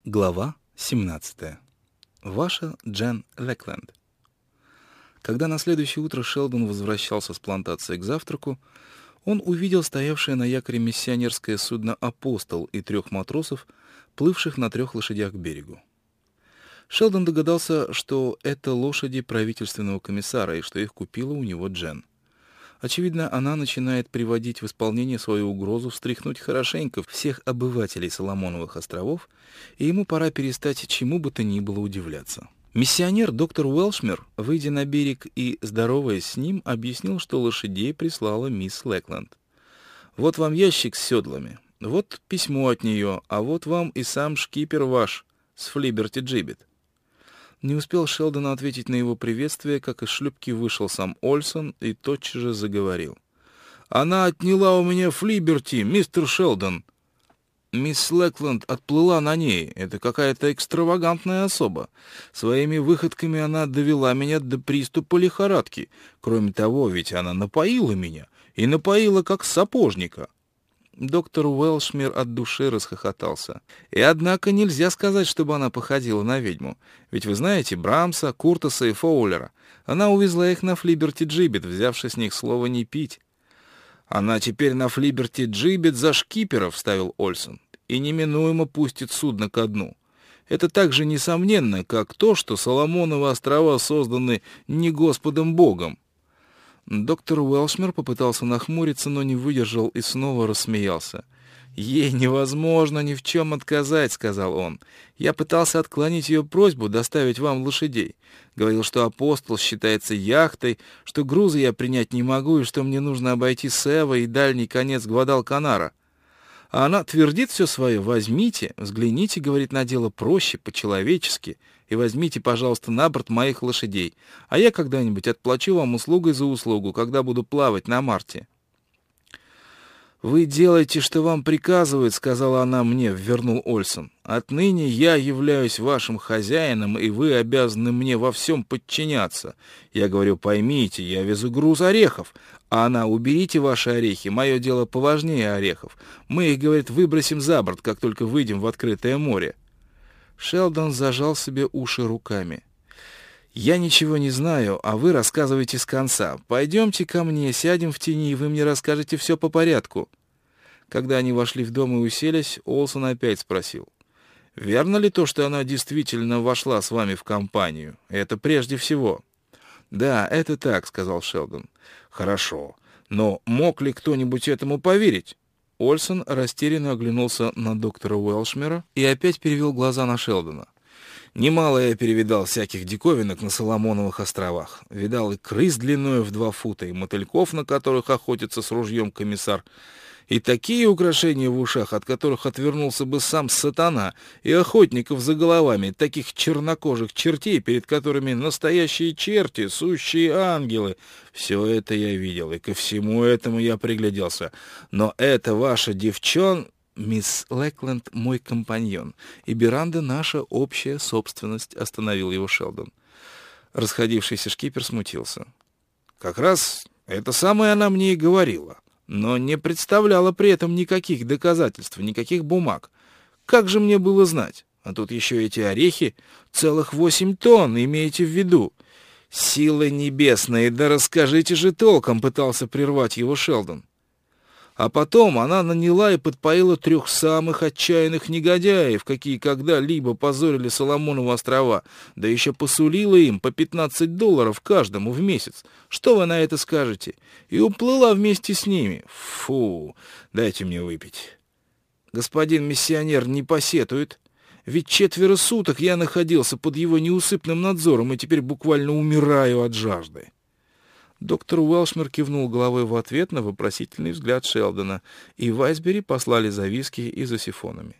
Глава 17. Ваша Джен Лекленд. Когда на следующее утро Шелдон возвращался с плантации к завтраку, он увидел стоявшее на якоре миссионерское судно «Апостол» и 3 матросов, плывших на 3 лошадях к берегу. Шелдон догадался, что это лошади правительственного комиссара и что их купила у него Джен. Очевидно, она начинает приводить в исполнение свою угрозу встряхнуть хорошенько всех обывателей Соломоновых островов, и ему пора перестать чему бы то ни было удивляться. Миссионер доктор Уэлшмер, выйдя на берег и здороваясь с ним, объяснил, что лошадей прислала мисс Лекленд. «Вот вам ящик с седлами, вот письмо от нее, а вот вам и сам шкипер ваш с Флиберти Джибет». Не успел Шелдон ответить на его приветствие, как из шлюпки вышел сам Ольсон и тотчас же заговорил. «Она отняла у меня Флиберти, мистер Шелдон. Мисс Лекленд отплыла на ней. Это какая-то экстравагантная особа. Своими выходками она довела меня до приступа лихорадки. Кроме того, ведь она напоила меня. И напоила как сапожника». Доктор Уэлшмер от души расхохотался. И однако нельзя сказать, чтобы она походила на ведьму. Ведь вы знаете Брамса, Куртаса и Фоулера. Она увезла их на Флиберти Джибет, взявши с них слово «не пить». «Она теперь на Флиберти Джибет за шкипера», — вставил Ольсон, «и неминуемо пустит судно ко дну. Это так же несомненно, как то, что Соломоновы острова созданы не Господом Богом». Доктор Уэлшмер попытался нахмуриться, но не выдержал и снова рассмеялся. «Ей невозможно ни в чем отказать», — сказал он. «Я пытался отклонить ее просьбу доставить вам лошадей. Говорил, что «Апостол» считается яхтой, что грузы я принять не могу и что мне нужно обойти Сева и дальний конец Гвадалканара. А она твердит все свое: возьмите, взгляните, говорит, на дело проще, по-человечески, и возьмите, пожалуйста, на борт моих лошадей, а я когда-нибудь отплачу вам услугой за услугу, когда буду плавать на Марте». «Вы делаете, что вам приказывают», — сказала она мне, — вернул Ольсон. «Отныне я являюсь вашим хозяином, и вы обязаны мне во всем подчиняться. Я говорю: поймите, я везу груз орехов, а она: уберите ваши орехи, мое дело поважнее орехов. Мы их, говорит, выбросим за борт, как только выйдем в открытое море». Шелдон зажал себе уши руками. «Я ничего не знаю, а вы рассказывайте с конца. Пойдемте ко мне, сядем в тени, и вы мне расскажете все по порядку». Когда они вошли в дом и уселись, Олсон опять спросил: «Верно ли то, что она действительно вошла с вами в компанию? Это прежде всего». «Да, это так», — сказал Шелдон. «Хорошо. Но мог ли кто-нибудь этому поверить?» Ольсон растерянно оглянулся на доктора Уэлшмера и опять перевел глаза на Шелдона. «Немало я перевидал всяких диковинок на Соломоновых островах. Видал и крыс длиною в 2 фута, и мотыльков, на которых охотится с ружьем комиссар, и такие украшения в ушах, от которых отвернулся бы сам сатана, и охотников за головами, таких чернокожих чертей, перед которыми настоящие черти, сущие ангелы. Все это я видел, и ко всему этому я пригляделся. Но это ваша девчон...» «Мисс Лекленд — мой компаньон, и Беранда — наша общая собственность», — остановил его Шелдон. Расходившийся шкипер смутился. «Как раз это самое она мне и говорила, но не представляла при этом никаких доказательств, никаких бумаг. Как же мне было знать? А тут еще эти орехи, целых 8 тонн, имейте в виду». «Силы небесные, да расскажите же толком», — пытался прервать его Шелдон. «А потом она наняла и подпоила 3 самых отчаянных негодяев, какие когда-либо позорили Соломоновы острова, да еще посулила им по $15 каждому в месяц. Что вы на это скажете? И уплыла вместе с ними. Фу, дайте мне выпить. Господин миссионер не посетует, ведь 4 суток я находился под его неусыпным надзором и теперь буквально умираю от жажды». Доктор Уэлшмер кивнул головой в ответ на вопросительный взгляд Шелдона, и Вайсбери послали за виски и за сифонами.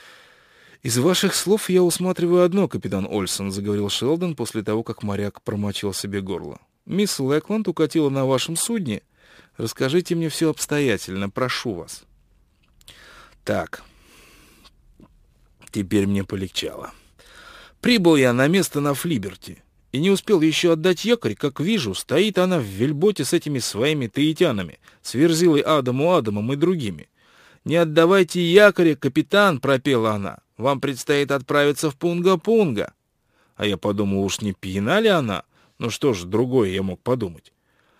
«Из ваших слов я усматриваю одно, капитан Ольсон», — заговорил Шелдон после того, как моряк промочил себе горло. «Мисс Лекленд укатила на вашем судне. Расскажите мне все обстоятельно, прошу вас». «Так, теперь мне полегчало. Прибыл я на место на Флиберти. И не успел еще отдать якорь, как вижу, стоит она в вельботе с этими своими таитянами, с Верзилой Адамом и другими. «Не отдавайте якоря, капитан!» — пропела она. вам предстоит отправиться в Пунга-Пунга». А я подумал, уж не пьяна ли она? Ну что ж, другое я мог подумать.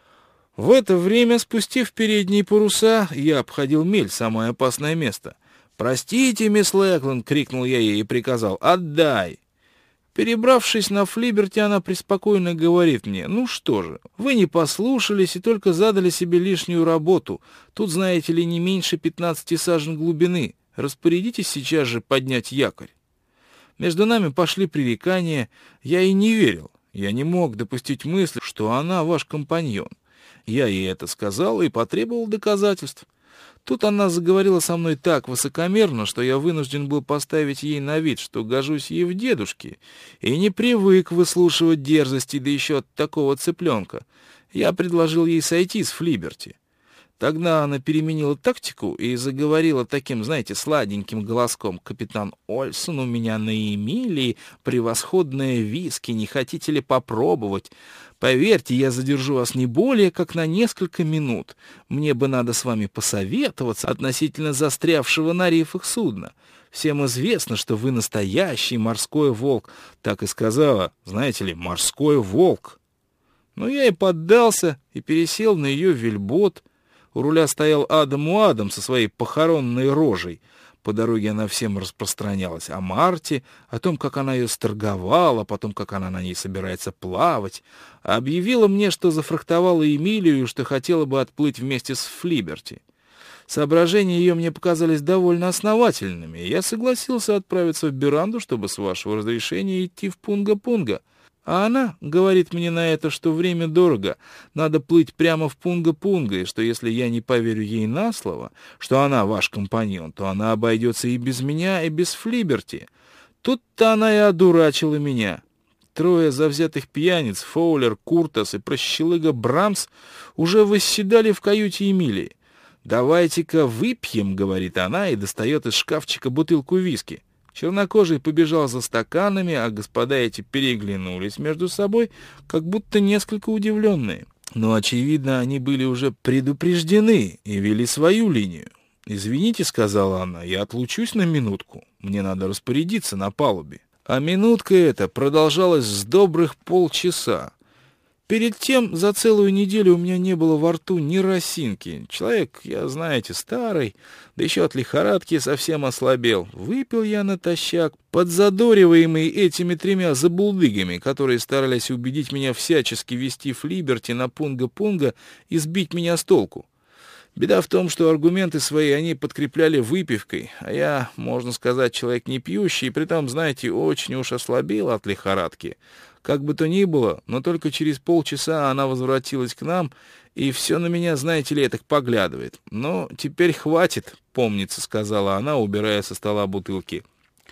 В это время, спустив передние паруса, я обходил мель, самое опасное место. «Простите, мисс Лэкленд!» — крикнул я ей и приказал: «Отдай!» Перебравшись на флиберти, она преспокойно говорит мне: «Ну что же, вы не послушались и только задали себе лишнюю работу. Тут, знаете ли, не меньше 15 сажен глубины. Распорядитесь сейчас же поднять якорь». Между нами пошли пререкания. Я ей не верил. Я не мог допустить мысли, что она ваш компаньон. Я ей это сказал и потребовал доказательств. Тут она заговорила со мной так высокомерно, что я вынужден был поставить ей на вид, что гожусь ей в дедушке, и не привык выслушивать дерзости, да еще от такого цыпленка. Я предложил ей сойти с флиберти. Тогда она переменила тактику и заговорила таким, знаете, сладеньким голоском: «Капитан Ольсон, у меня на Эмилии превосходное виски, не хотите ли попробовать? Поверьте, я задержу вас не более как на несколько минут. Мне бы надо с вами посоветоваться относительно застрявшего на рифах судна. Всем известно, что вы настоящий морской волк». Так и сказала, знаете ли, «морской волк». Но я и поддался, и пересел на ее вельбот. У руля стоял Адам со своей похоронной рожей. По дороге она всем распространялась о Марте, о том, как она ее сторговала, потом, как она на ней собирается плавать. Объявила мне, что зафрахтовала Эмилию и что хотела бы отплыть вместе с флиберти. Соображения ее мне показались довольно основательными, и я согласился отправиться в Беранду, чтобы с вашего разрешения идти в Пунга-Пунга. А она говорит мне на это, что время дорого, надо плыть прямо в Пунга-Пунга, и что если я не поверю ей на слово, что она ваш компаньон, то она обойдется и без меня, и без флиберти. Тут-то она и одурачила меня. Трое завзятых пьяниц, Фоулер, Куртас и прощелыга Брамс, уже восседали в каюте Эмилии. «Давайте-ка выпьем», — говорит она, и достает из шкафчика бутылку виски. Чернокожий побежал за стаканами, а господа эти переглянулись между собой, как будто несколько удивленные. Но, очевидно, они были уже предупреждены и вели свою линию. «Извините», — сказала она, — «я отлучусь на минутку. Мне надо распорядиться на палубе». А минутка эта продолжалась с добрых полчаса. Перед тем за целую неделю у меня не было во рту ни росинки. Человек, я, знаете, старый, да еще от лихорадки совсем ослабел. Выпил я натощак, подзадориваемый этими тремя забулдыгами, которые старались убедить меня всячески вести флиберти на Пунга-Пунга и сбить меня с толку. Беда в том, что аргументы свои они подкрепляли выпивкой, а я, можно сказать, человек не пьющий, и притом, знаете, очень уж ослабел от лихорадки. Как бы то ни было, но только через полчаса она возвратилась к нам, и все на меня, знаете ли, так поглядывает. «Ну, теперь хватит, помнится», — сказала она, убирая со стола бутылки.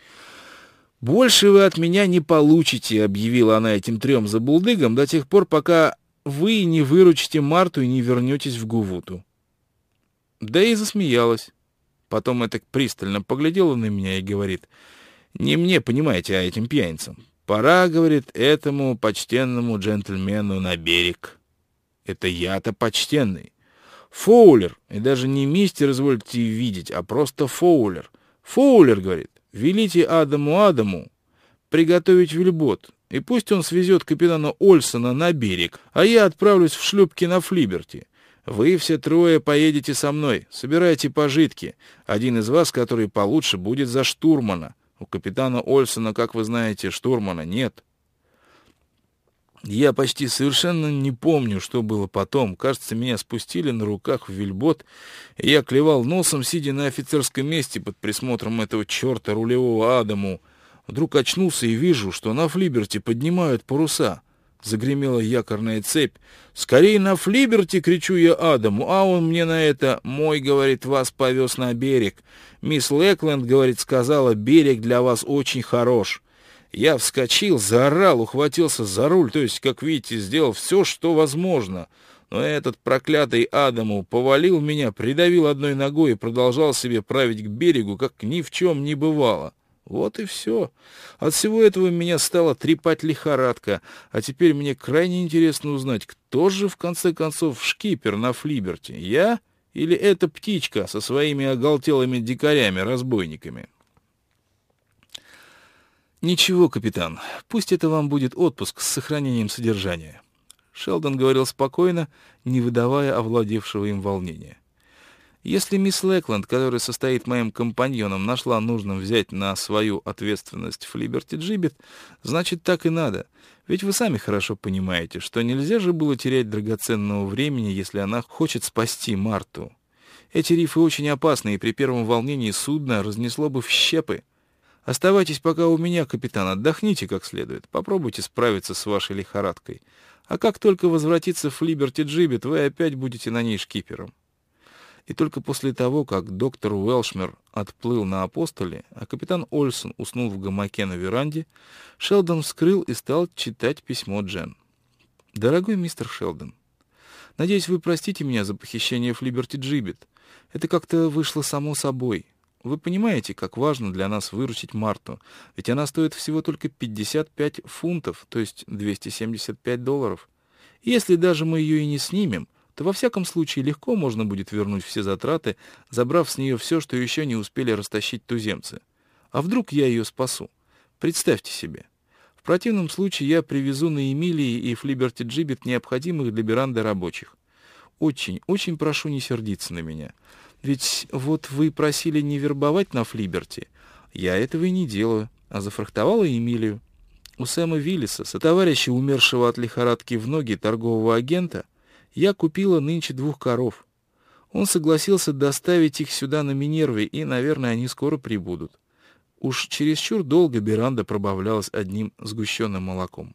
«Больше вы от меня не получите», — объявила она этим трем забулдыгам, «до тех пор, пока вы не выручите Марту и не вернетесь в Гувуту». Да и засмеялась. Потом так пристально поглядела на меня и говорит: «Не мне, понимаете, а этим пьяницам. Пора, — говорит, — этому почтенному джентльмену на берег». Это я-то почтенный. Фоулер, и даже не мистер, извольте видеть, а просто Фоулер. Фоулер, — говорит, — велите Адаму приготовить вельбот, и пусть он свезет капитана Ольсона на берег, а я отправлюсь в шлюпки на флиберти. Вы все трое поедете со мной, собирайте пожитки. Один из вас, который получше, будет за штурмана. У капитана Ольсона, как вы знаете, штурмана нет. Я почти совершенно не помню, что было потом. Кажется, меня спустили на руках в вельбот, и я клевал носом, сидя на офицерском месте под присмотром этого черта рулевого Адаму. Вдруг очнулся и вижу, что на флиберти поднимают паруса. Загремела якорная цепь. «Скорей на флиберти!» — кричу я Адаму, а он мне на это: «Мой, — говорит, — вас повез на берег. Мисс Лэкленд, — говорит, — сказала, берег для вас очень хорош». Я вскочил, заорал, ухватился за руль, то есть, как видите, сделал все, что возможно. Но этот проклятый Адаму повалил меня, придавил одной ногой и продолжал себе править к берегу, как ни в чем не бывало. Вот и все. От всего этого меня стала трепать лихорадка, а теперь мне крайне интересно узнать, кто же, в конце концов, шкипер на флиберти, я или эта птичка со своими оголтелыми дикарями-разбойниками? «Ничего, капитан, пусть это вам будет отпуск с сохранением содержания». Шелдон говорил спокойно, не выдавая овладевшего им волнения. «Если мисс Лэкленд, которая состоит моим компаньоном, нашла нужным взять на свою ответственность Флиберти Джибет, значит, так и надо. Ведь вы сами хорошо понимаете, что нельзя же было терять драгоценного времени, если она хочет спасти Марту. Эти рифы очень опасны, и при первом волнении судно разнесло бы в щепы. Оставайтесь пока у меня, капитан, отдохните как следует, попробуйте справиться с вашей лихорадкой. А как только возвратится Флиберти Джибет, вы опять будете на ней шкипером». И только после того, как доктор Уэлшмер отплыл на Апостоле, а капитан Ольсон уснул в гамаке на веранде, Шелдон вскрыл и стал читать письмо Джен. «Дорогой мистер Шелдон, надеюсь, вы простите меня за похищение Флиберти Джибет. Это как-то вышло само собой. Вы понимаете, как важно для нас выручить Марту, ведь она стоит всего только 55 фунтов, то есть $275. И если даже мы ее и не снимем, то во всяком случае легко можно будет вернуть все затраты, забрав с нее все, что еще не успели растащить туземцы. А вдруг я ее спасу? Представьте себе. В противном случае я привезу на Эмилии и Флиберти Джибет необходимых для Беранды рабочих. Очень, очень прошу не сердиться на меня. Ведь вот вы просили не вербовать на Флиберти. Я этого и не делаю, а зафрахтовала Эмилию. У Сэма Виллиса, сотоварища умершего от лихорадки в ноги торгового агента, я купила нынче 2 коров. Он согласился доставить их сюда на Минерве, и, наверное, они скоро прибудут. Уж чересчур долго Беранда пробавлялась одним сгущенным молоком.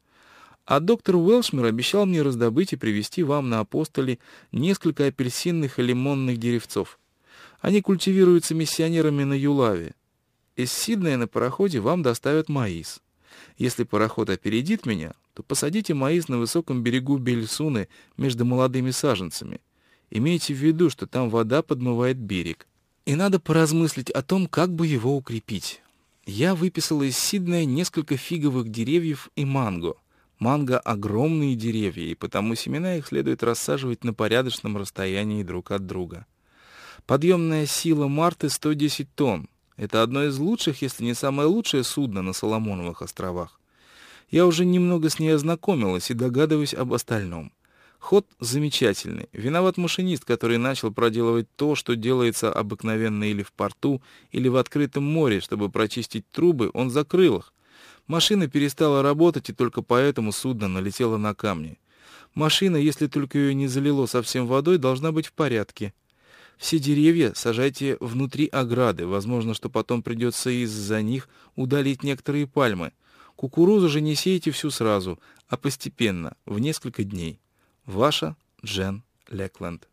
А доктор Уэлшмер обещал мне раздобыть и привезти вам на Апостоле несколько апельсинных и лимонных деревцов. Они культивируются миссионерами на Юлаве. Из Сиднея на пароходе вам доставят маис. Если пароход опередит меня, то посадите маис на высоком берегу Бельсуны между молодыми саженцами. Имейте в виду, что там вода подмывает берег. И надо поразмыслить о том, как бы его укрепить. Я выписала из Сиднея несколько фиговых деревьев и манго. Манго — огромные деревья, и потому семена их следует рассаживать на порядочном расстоянии друг от друга. Подъемная сила Марты — 110 тонн. Это одно из лучших, если не самое лучшее судно на Соломоновых островах. Я уже немного с ней ознакомилась и догадываюсь об остальном. Ход замечательный. Виноват машинист, который начал проделывать то, что делается обыкновенно или в порту, или в открытом море. Чтобы прочистить трубы, он закрыл их. Машина перестала работать, и только поэтому судно налетело на камни. Машина, если только ее не залило совсем водой, должна быть в порядке. Все деревья сажайте внутри ограды. Возможно, что потом придется из-за них удалить некоторые пальмы. Кукурузу же не сейте всю сразу, а постепенно, в несколько дней. Ваша Джен Лекленд.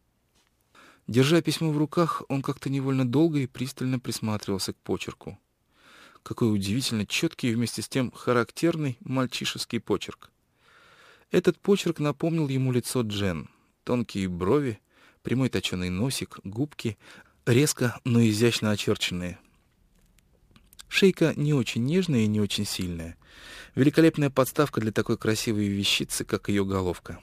Держа письмо в руках, он как-то невольно долго и пристально присматривался к почерку. Какой удивительно четкий и вместе с тем характерный мальчишеский почерк. Этот почерк напомнил ему лицо Джен. Тонкие брови, прямой точеный носик, губки, резко, но изящно очерченные. Шейка не очень нежная и не очень сильная. Великолепная подставка для такой красивой вещицы, как ее головка.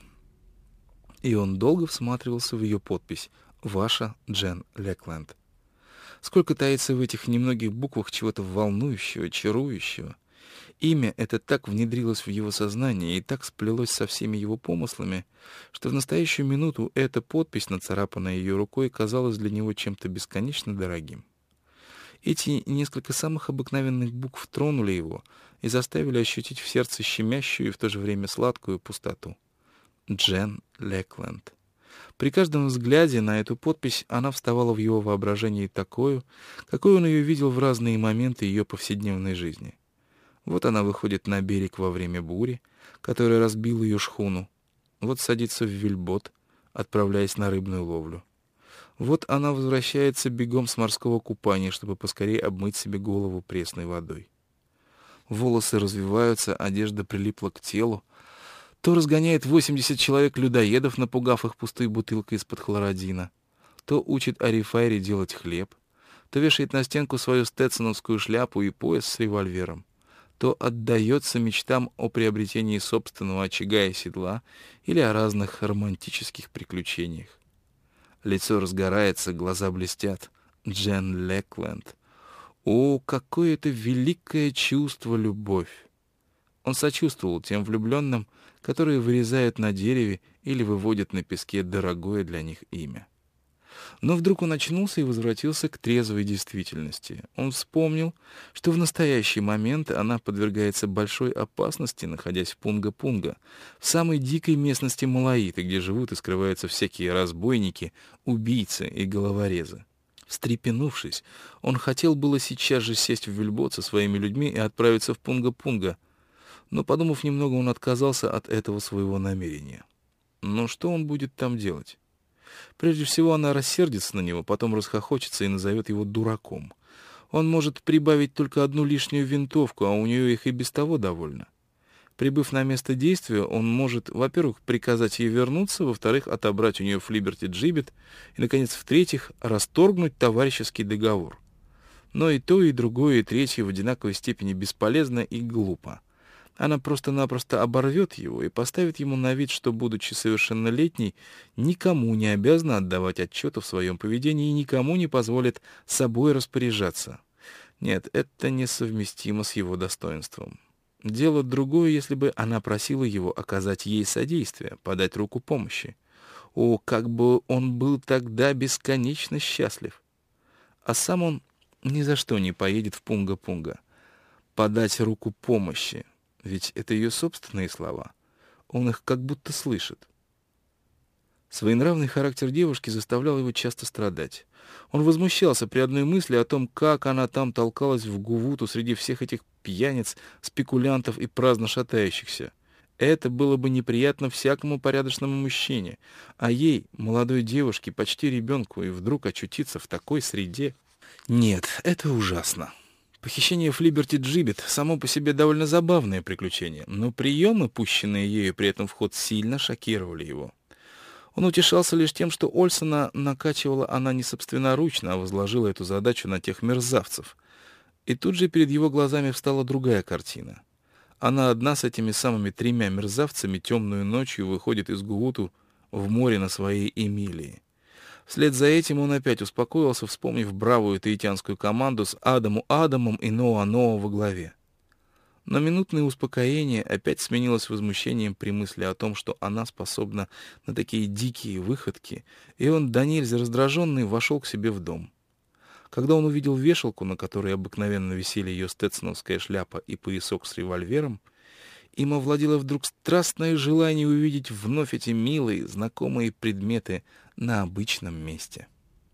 И он долго всматривался в ее подпись «Ваша Джен Лекленд». Сколько таится в этих немногих буквах чего-то волнующего, чарующего. Имя это так внедрилось в его сознание и так сплелось со всеми его помыслами, что в настоящую минуту эта подпись, нацарапанная ее рукой, казалась для него чем-то бесконечно дорогим. Эти несколько самых обыкновенных букв тронули его и заставили ощутить в сердце щемящую и в то же время сладкую пустоту. Джен Лекленд. При каждом взгляде на эту подпись она вставала в его воображении такою, какой он ее видел в разные моменты ее повседневной жизни. Вот она выходит на берег во время бури, которая разбила ее шхуну. Вот садится в вельбот, отправляясь на рыбную ловлю. Вот она возвращается бегом с морского купания, чтобы поскорее обмыть себе голову пресной водой. Волосы развиваются, одежда прилипла к телу. То разгоняет 80 человек-людоедов, напугав их пустой бутылкой из-под хлородина. То учит Арифайре делать хлеб. То вешает на стенку свою стетсоновскую шляпу и пояс с револьвером. То отдается мечтам о приобретении собственного очага и седла или о разных романтических приключениях. Лицо разгорается, глаза блестят. Джен Лекленд. О, какое это великое чувство — любовь! Он сочувствовал тем влюбленным, которые вырезают на дереве или выводят на песке дорогое для них имя. Но вдруг он очнулся и возвратился к трезвой действительности. Он вспомнил, что в настоящий момент она подвергается большой опасности, находясь в Пунга-Пунга, в самой дикой местности Малаиты, где живут и скрываются всякие разбойники, убийцы и головорезы. Встрепенувшись, он хотел было сейчас же сесть в вельбот со своими людьми и отправиться в Пунга-Пунга, но, подумав немного, он отказался от этого своего намерения. Но что он будет там делать? Прежде всего, она рассердится на него, потом расхохочется и назовет его дураком. Он может прибавить только одну лишнюю винтовку, а у нее их и без того довольно. Прибыв на место действия, он может, во-первых, приказать ей вернуться, во-вторых, отобрать у нее Флиберти Джибет и, наконец, в-третьих, расторгнуть товарищеский договор. Но и то, и другое, и третье в одинаковой степени бесполезно и глупо. Она просто-напросто оборвет его и поставит ему на вид, что, будучи совершеннолетней, никому не обязана отдавать отчета в своем поведении и никому не позволит собой распоряжаться. Нет, это несовместимо с его достоинством. Дело другое, если бы она просила его оказать ей содействие, подать руку помощи. О, как бы он был тогда бесконечно счастлив! А сам он ни за что не поедет в Пунга-Пунга. Подать руку помощи. Ведь это ее собственные слова. Он их как будто слышит. Своенравный характер девушки заставлял его часто страдать. Он возмущался при одной мысли о том, как она там толкалась в Гувуту среди всех этих пьяниц, спекулянтов и праздно шатающихся. Это было бы неприятно всякому порядочному мужчине, а ей, молодой девушке, почти ребенку, и вдруг очутиться в такой среде. Нет, это ужасно. Похищение Флиберти Джибет само по себе довольно забавное приключение, но приемы, пущенные ею при этом в ход, сильно шокировали его. Он утешался лишь тем, что Ольсона накачивала она не собственноручно, а возложила эту задачу на тех мерзавцев. И тут же перед его глазами встала другая картина. Она одна с этими самыми 3 мерзавцами темную ночью выходит из Гувуту в море на своей Эмилии. Вслед за этим он опять успокоился, вспомнив бравую таитянскую команду с Адамом и Ноа во главе. Но минутное успокоение опять сменилось возмущением при мысли о том, что она способна на такие дикие выходки, и он, до нельзя раздраженный, вошел к себе в дом. Когда он увидел вешалку, на которой обыкновенно висели ее стетсоновская шляпа и поясок с револьвером, им овладело вдруг страстное желание увидеть вновь эти милые, знакомые предметы на обычном месте.